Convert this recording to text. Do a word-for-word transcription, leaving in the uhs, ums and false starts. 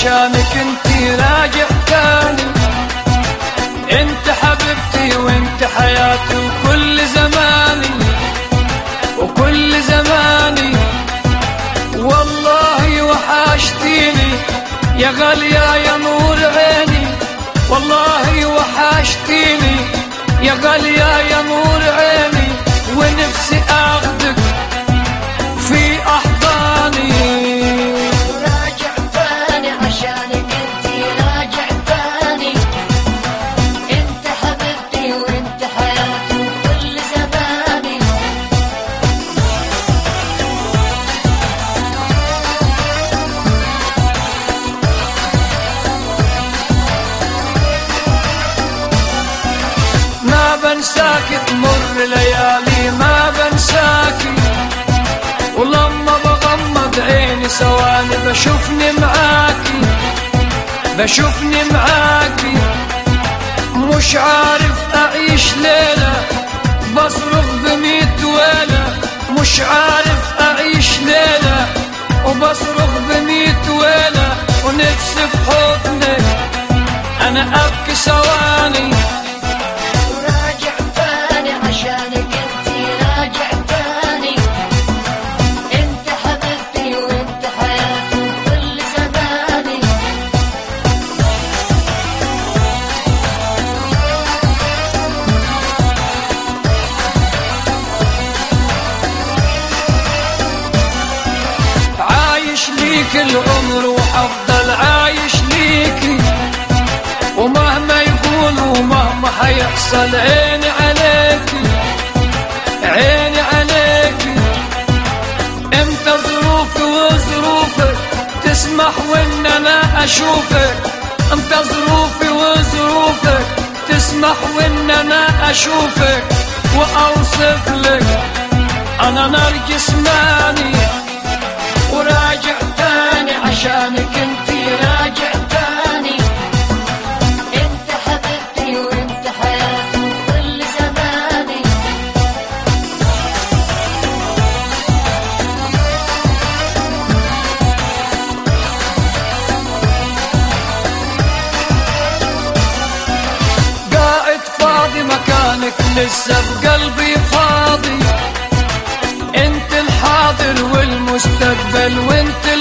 عشانك انتي راجع تاني. انت حبيبتي وانت حياتي وكل زماني وكل زماني. والله وحشتيني يا غالية يا نور عيني، والله وحشتيني يا غالية يا نور عيني. ونفسي اخدك في احضاني. راجع تاني عشانك انتي راجع تاني. انت حبيبتي وانت حياتي وكل زماني. ما بنساكي تمر ليالي ما بنساكي، ولما بغمض عيني ثواني بشوفني معاكي بشوفني معاكي. مش عارف اعيش ليلة بصرخ بميت ويلة، مش عارف اعيش ليلة وبصرخ بميت ويلة. ونفسي في حضنك انا ابكي ثواني. راجع تاني عشانك انتي راجع تاني. انت حبيبتي وانت حياتي وكل زماني. عايش ليك العمر وحفضل عايش ليكي، ومهما يقولوا ومهما حيحصل عيني عليكي عيني عليكي. امتى ظروفي وظروفك تسمح وان انا اشوفك، امتى ظروفي وظروفك تسمح وان انا اشوفك واوصف لك انا نرجس ماني. وراجع تاني عشانك انتي راجع تاني. انت حبيبتي وانت حياتي وكل زماني. قاعد فاضي مكانك لسه بقلبي فاضي. انت الحاضر والمستقبل وانت